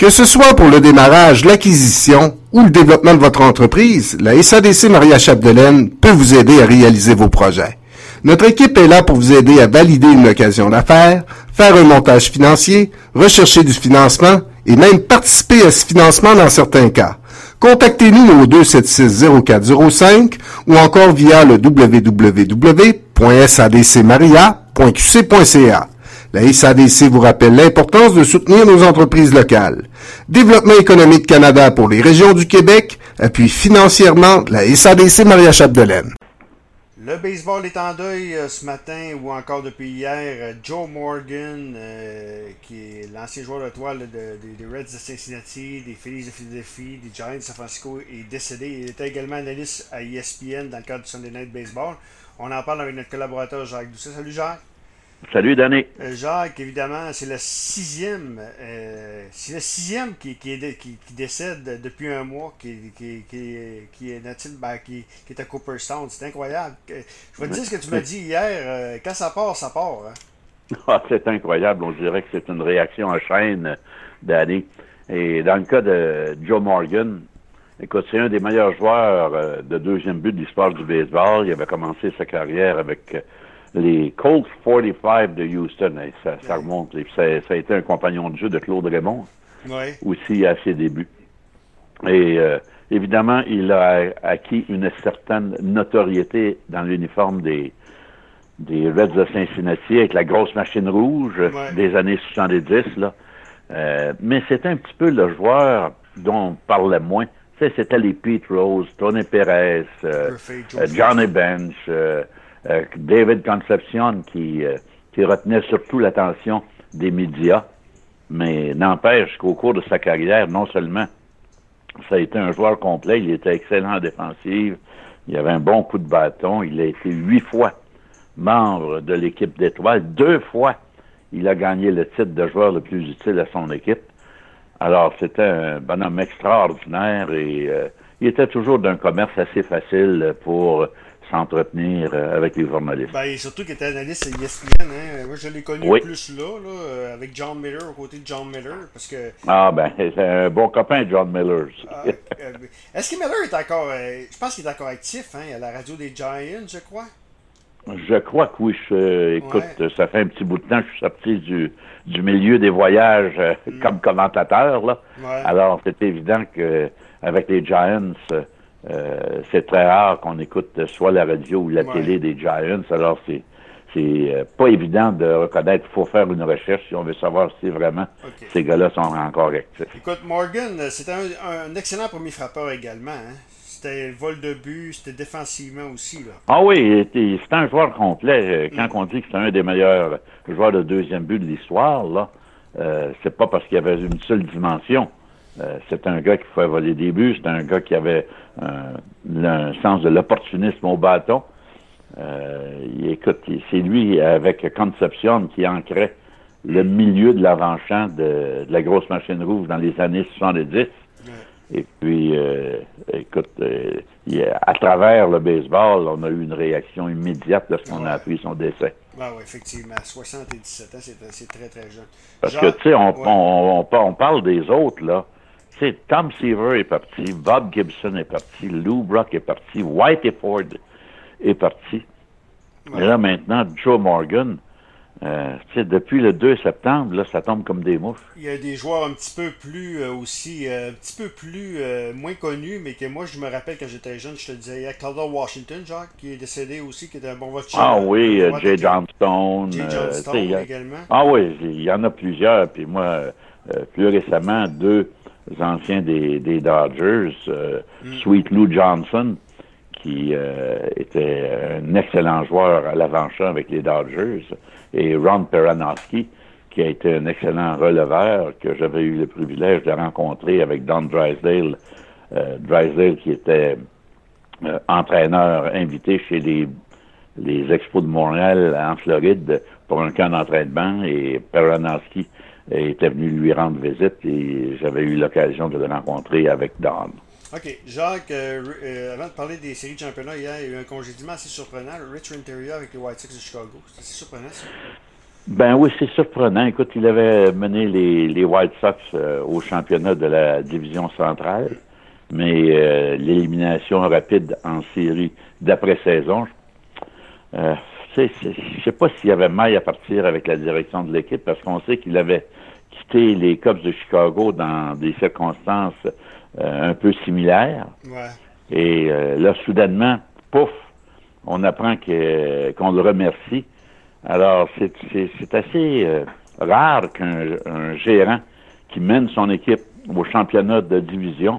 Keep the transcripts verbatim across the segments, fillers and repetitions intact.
Que ce soit pour le démarrage, l'acquisition ou le développement de votre entreprise, la S A D C Maria Chapdelaine peut vous aider à réaliser vos projets. Notre équipe est là pour vous aider à valider une occasion d'affaires, faire un montage financier, rechercher du financement et même participer à ce financement dans certains cas. Contactez-nous au deux sept six zéro quatre zéro cinq ou encore via le w w w point s a d c maria point q c point c a. La S A D C vous rappelle l'importance de soutenir nos entreprises locales. Développement économique Canada pour les régions du Québec appuie financièrement la S A D C Maria Chapdelaine. Le baseball est en deuil euh, ce matin ou encore depuis hier. Euh, Joe Morgan, euh, qui est l'ancien joueur de toile de, de, des Reds de Cincinnati, des Phillies de Philadelphie, des Giants de San Francisco, est décédé. Il était également analyste à E S P N dans le cadre du Sunday Night Baseball. On en parle avec notre collaborateur Jacques Doucet. Salut Jacques. Salut Danny. Euh, Jacques, évidemment, c'est le sixième, euh, c'est le sixième qui, qui, est, qui, qui décède depuis un mois, qui, qui, qui, qui est natif, ben, qui, qui est à Cooperstown. C'est incroyable. Je vais te dire ce que tu m'as dit hier. Euh, quand ça part, ça part. Hein? Ah, c'est incroyable. On dirait que c'est une réaction en chaîne, Danny. Et dans le cas de Joe Morgan, écoute, c'est un des meilleurs joueurs euh, de deuxième but de l'histoire du baseball. Il avait commencé sa carrière avec euh, les Colts quarante-cinq de Houston. Et ça, ça remonte. Et ça, ça a été un compagnon de jeu de Claude Raymond, ouais. aussi à ses débuts. Et euh, évidemment, il a acquis une certaine notoriété dans l'uniforme des, des Reds de Cincinnati avec la grosse machine rouge ouais. des années soixante-dix. Là. Euh, mais c'était un petit peu le joueur dont on parlait moins. Tu sais, c'était les Pete Rose, Tony Perez, euh, euh, Johnny Bench, euh, euh, David Concepcion qui, euh, qui retenait surtout l'attention des médias. Mais n'empêche qu'au cours de sa carrière, non seulement ça a été un joueur complet, il était excellent en défensive, il avait un bon coup de bâton, il a été huit fois membre de l'équipe d'étoiles, deux fois il a gagné le titre de joueur le plus utile à son équipe. Alors, c'était un bonhomme extraordinaire et euh, il était toujours d'un commerce assez facile pour s'entretenir euh, avec les journalistes. Ben, et surtout qu'il était analyste à E S P N. Hein. Moi, je l'ai connu oui. plus là, là, avec John Miller, aux côtés de John Miller. Parce que... Ah, ben, c'est un bon copain, John Miller. euh, euh, est-ce que Miller est encore... Euh, je pense qu'il est encore actif, hein, à la radio des Giants, je crois. Je crois que oui. Je, écoute, ouais. ça fait un petit bout de temps que je suis sorti du, du milieu des voyages euh, mm. comme commentateur. Là. Ouais. Alors, c'est évident que avec les Giants, euh, c'est très rare qu'on écoute soit la radio ou la ouais. télé des Giants. Alors, c'est c'est euh, pas évident de reconnaître. Il faut faire une recherche si on veut savoir si vraiment okay. ces gars-là sont encore actifs. Écoute, Morgan, c'était un, un excellent premier frappeur également. Hein? C'était vol de but, c'était défensivement aussi. Là. Ah oui, c'était un joueur complet. Quand mm. on dit que c'est un des meilleurs joueurs de deuxième but de l'histoire, là, euh, c'est pas parce qu'il y avait une seule dimension. Euh, c'est un gars qui pouvait voler des buts, c'est un gars qui avait euh, un sens de l'opportunisme au bâton. Euh, écoute, c'est lui avec Concepcion qui ancrait le milieu de l'avant-champ de, de la grosse machine rouge dans les années soixante-dix. Et puis, euh, écoute, euh, à travers le baseball, on a eu une réaction immédiate lorsqu'on ouais. a appris son décès. Ah oui, effectivement. soixante-dix-sept ans, c'est très, très jeune. Parce Genre, que, tu sais, on, ouais. on, on, on parle des autres, là. Tu sais, Tom Seaver est parti, Bob Gibson est parti, Lou Brock est parti, Whitey Ford est parti. Ouais. Et là, maintenant, Joe Morgan... Euh, tu sais, depuis le deux septembre, là, ça tombe comme des mouches. Il y a des joueurs un petit peu plus euh, aussi, euh, un petit peu plus euh, moins connus, mais que moi, je me rappelle quand j'étais jeune, je te disais, il y a Calder Washington, Jacques, qui est décédé aussi, qui était un bon vote. Ah oui, euh, Jay Johnstone. Jay Johnstone euh, également. Ah oui, il y en a plusieurs. Puis moi, euh, plus récemment, deux anciens des, des Dodgers, euh, mm. Sweet Lou Johnson, qui euh, était un excellent joueur à l'avant-champ avec les Dodgers, et Ron Peranowski, qui a été un excellent releveur, que j'avais eu le privilège de rencontrer avec Don Drysdale. Euh, Drysdale qui était euh, entraîneur invité chez les, les Expos de Montréal en Floride pour un camp d'entraînement, et Peranowski était venu lui rendre visite, et j'avais eu l'occasion de le rencontrer avec Don. OK. Jacques, euh, euh, avant de parler des séries de championnat, hier, il y a eu un congédiement assez surprenant. Rich Renteria avec les White Sox de Chicago. C'est assez surprenant, ça. Ben oui, c'est surprenant. Écoute, il avait mené les, les White Sox euh, au championnat de la division centrale, mais euh, l'élimination rapide en série d'après-saison, euh, je ne sais pas s'il y avait maille à partir avec la direction de l'équipe, parce qu'on sait qu'il avait quitté les Cubs de Chicago dans des circonstances euh, un peu similaires. Ouais. Et euh, là, soudainement, pouf, on apprend que, qu'on le remercie. Alors, c'est, c'est, c'est assez euh, rare qu'un un gérant qui mène son équipe au championnat de division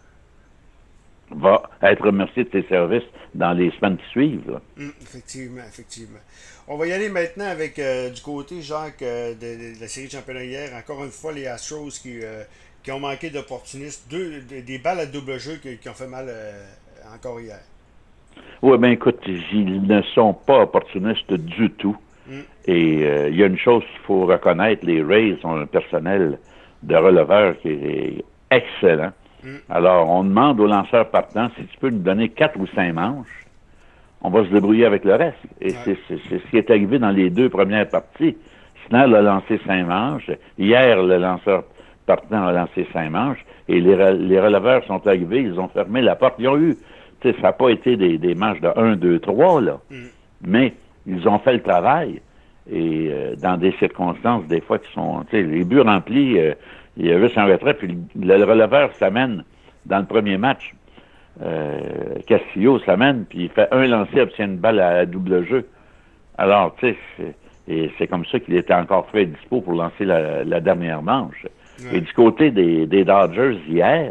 va être remercié de ses services dans les semaines qui suivent. Là. Mmh, effectivement, effectivement. On va y aller maintenant avec euh, du côté, Jacques, euh, de, de la série de championnat hier. Encore une fois, les Astros qui, euh, qui ont manqué d'opportunistes. Deux, de, des balles à double jeu qui, qui ont fait mal euh, encore hier. Oui, bien écoute, ils ne sont pas opportunistes du tout. Mm. Et euh, il y a une chose qu'il faut reconnaître, les Rays ont un personnel de releveurs qui est excellent. Mm. Alors, on demande aux lanceurs partants si tu peux nous donner quatre ou cinq manches, on va se débrouiller avec le reste. Et ouais. c'est, c'est, c'est ce qui est arrivé dans les deux premières parties. Snell a lancé cinq manches. Hier, le lanceur partant a lancé cinq manches. Et les, re- les releveurs sont arrivés, ils ont fermé la porte. Ils ont eu, tu sais, ça n'a pas été des, des manches de un, deux, trois, là. Mm. Mais ils ont fait le travail. Et euh, dans des circonstances, des fois, qui sont, tu sais, les buts remplis, euh, il y a juste un retrait, puis le, le releveur s'amène dans le premier match. Euh, Castillo s'amène, puis il fait un lancer, obtient une balle à, à double jeu. Alors, tu sais, c'est, et c'est comme ça qu'il était encore frais et dispo pour lancer la, la dernière manche. Ouais. Et du côté des, des Dodgers hier,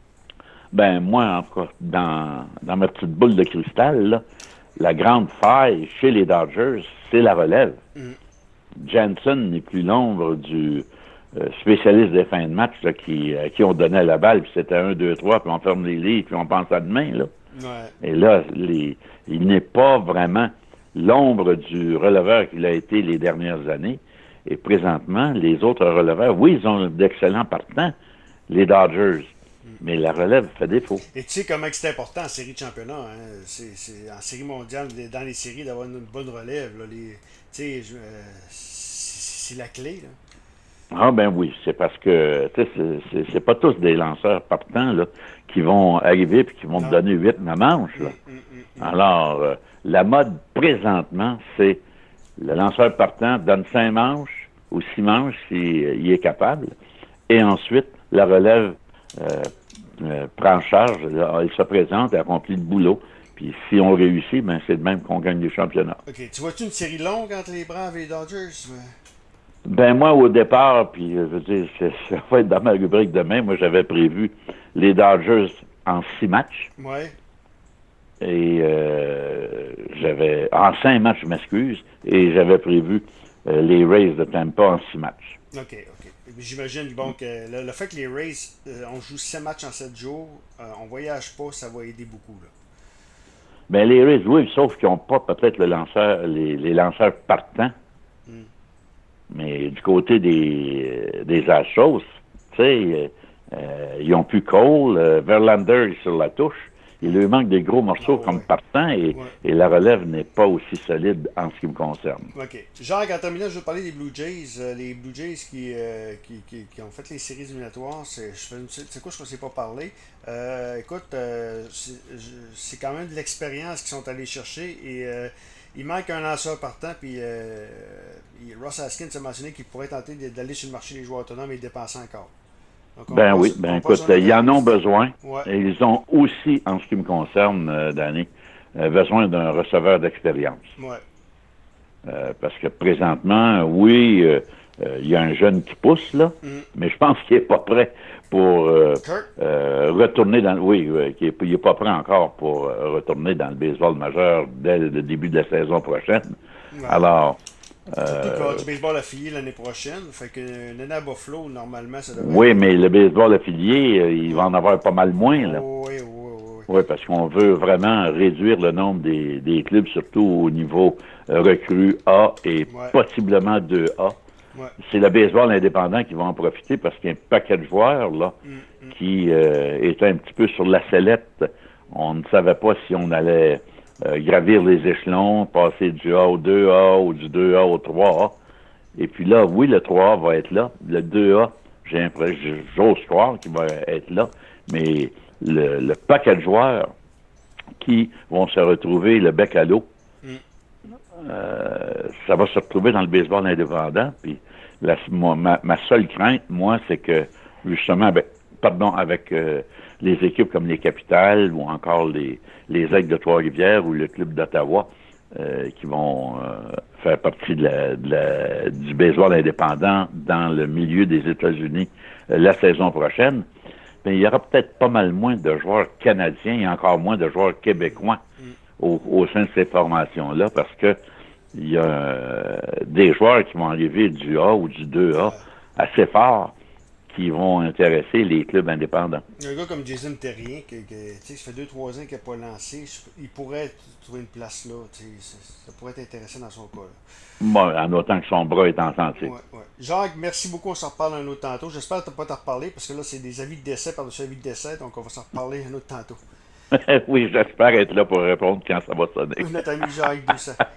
ben moi, en tout cas, dans, dans ma petite boule de cristal, là, la grande faille chez les Dodgers, c'est la relève. Mm. Jansen n'est plus l'ombre du euh, spécialiste des fins de match là, qui, euh, qui ont donné la balle, puis c'était un, deux, trois, puis on ferme les lits, puis on pense à demain. Là. Ouais. Et là, les, il n'est pas vraiment l'ombre du releveur qu'il a été les dernières années. Et présentement, les autres releveurs, oui, ils ont d'excellents partants, les Dodgers. Mais la relève fait défaut. Et tu sais comment c'est important en série de championnat, hein? c'est, c'est, en série mondiale, dans les séries, d'avoir une bonne relève. Là, les, je, euh, c'est, c'est la clé. Là. Ah ben oui, c'est parce que c'est, c'est, c'est pas tous des lanceurs partants là, qui vont arriver et qui vont te donner huit neuf manches. Là. Mm, mm, mm, Alors, euh, la mode présentement, c'est le lanceur partant donne cinq manches ou six manches s'il euh, il est capable. Et ensuite, la relève Euh, euh, prend charge, là, il se présente, il accomplit le boulot. Puis si on réussit, ben c'est de même qu'on gagne les championnats. OK. Tu vois-tu une série longue entre les Braves et les Dodgers? Ben moi, au départ, puis je veux dire, c'est, ça va être dans ma rubrique demain, moi j'avais prévu les Dodgers en six matchs. Ouais. Et euh, j'avais... En cinq matchs, je m'excuse, et j'avais prévu euh, les Rays de Tampa en six matchs. OK, OK. J'imagine bon, que le, le fait que les Rays, euh, on joue sept matchs en sept jours, euh, on voyage pas, ça va aider beaucoup. Là. Ben les Rays, oui, sauf qu'ils n'ont pas peut-être le lanceur, les, les lanceurs partants. Mm. Mais du côté des, des Astros, tu sais, euh, ils n'ont plus Cole, euh, Verlander est sur la touche. Il lui manque des gros morceaux oh, comme ouais. partant et, ouais. et la relève n'est pas aussi solide en ce qui me concerne. OK. Jacques, en terminant, je veux parler des Blue Jays. Euh, les Blue Jays qui, euh, qui, qui, qui ont fait les séries éliminatoires, c'est, je fais une, c'est quoi, je ne sais pas parler. Euh, écoute, euh, c'est, c'est quand même de l'expérience qu'ils sont allés chercher et euh, il manque un lanceur partant. Puis euh, Ross Haskins a mentionné qu'il pourrait tenter d'aller sur le marché des joueurs autonomes et dépenser encore. Donc, ben passe, oui, ben écoute, ils en ont besoin. Ouais. Et ils ont aussi, en ce qui me concerne, euh, Danny, euh, besoin d'un receveur d'expérience. Ouais. Euh, parce que présentement, oui, euh, euh, il y a un jeune qui pousse, là, mm. mais je pense qu'il n'est pas prêt pour euh, euh, retourner dans... Oui, euh, qu'il n'est pas prêt encore pour euh, retourner dans le baseball majeur dès le début de la saison prochaine. Ouais. Alors... Surtout qu'il va du baseball affilié l'année prochaine. Fait que Nana Buffalo, normalement, ça devrait... Oui, mais le baseball affilié, il va en avoir pas mal moins, là. Oh, oui, oui, oui. Oui, parce qu'on veut vraiment réduire le nombre des, des clubs, surtout au niveau euh, recrue A et ouais. possiblement deux A. Ouais. C'est le baseball indépendant qui va en profiter parce qu'il y a un paquet de joueurs, là, mm-hmm. qui euh, étaient un petit peu sur la sellette. On ne savait pas si on allait... Euh, gravir les échelons, passer du A au deux A ou du deux A au trois A. Et puis là, oui, le trois A va être là. Le deux A, j'ai l'impression, j'ose croire qu'il va être là. Mais le, le paquet de joueurs qui vont se retrouver le bec à l'eau, mm. euh, ça va se retrouver dans le baseball indépendant. Puis la, ma, ma seule crainte, moi, c'est que justement, avec, pardon, avec euh, les équipes comme les Capitales ou encore les, les Aigles de Trois-Rivières ou le Club d'Ottawa, euh, qui vont euh, faire partie de la, de la, du baseball indépendant dans le milieu des États-Unis euh, la saison prochaine, bien, il y aura peut-être pas mal moins de joueurs canadiens et encore moins de joueurs québécois mm. au, au sein de ces formations-là, parce que il y a euh, des joueurs qui vont arriver du A ou du deux A assez forts, qui vont intéresser les clubs indépendants. Un gars comme Jason Terrien, qui, qui ça fait deux trois ans qu'il n'a pas lancé, il pourrait trouver une place là. Ça, ça pourrait être intéressant dans son cas. Là. Bon, en autant que son bras est en santé. Ouais, ouais. Jacques, merci beaucoup. On s'en reparle un autre tantôt. J'espère que tu n'as pas t'en reparler parce que là, c'est des avis de décès par-dessus avis de décès. Donc, on va s'en reparler un autre tantôt. Oui, j'espère être là pour répondre quand ça va sonner. Notre ami Jacques Doucet.